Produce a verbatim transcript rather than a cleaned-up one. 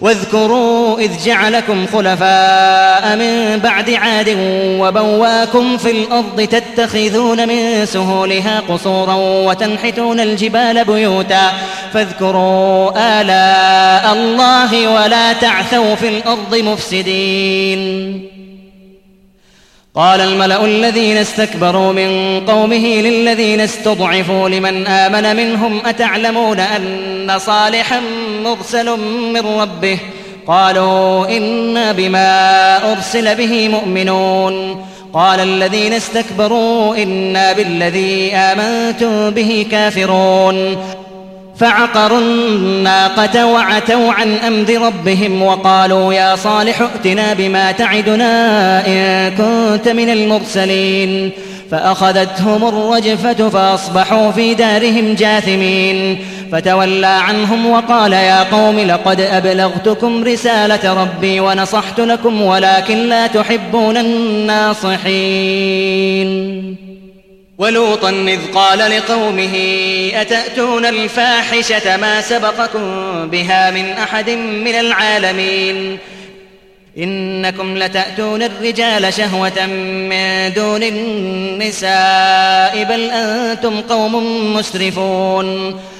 واذكروا إذ جعلكم خلفاء من بعد عاد وبواكم في الأرض تتخذون من سهولها قصورا وتنحتون الجبال بيوتا فاذكروا آلاء الله ولا تعثوا في الأرض مفسدين. قال الملأ الذين استكبروا من قومه للذين استضعفوا لمن آمن منهم أتعلمون أن صالحا مرسل من ربه قالوا إنا بما أرسل به مؤمنون. قال الذين استكبروا إنا بالذي آمنتم به كافرون. فعقروا الناقة وعتوا عن أمر ربهم وقالوا يا صالح ائتنا بما تعدنا إن كنت من المرسلين. فأخذتهم الرجفة فأصبحوا في دارهم جاثمين. فتولى عنهم وقال يا قوم لقد أبلغتكم رسالة ربي ونصحت لكم ولكن لا تحبون الناصحين. ولوطا إذ قال لقومه أتأتون الفاحشة ما سبقكم بها من أحد من العالمين إنكم لتأتون الرجال شهوة من دون النساء بل أنتم قوم مسرفون.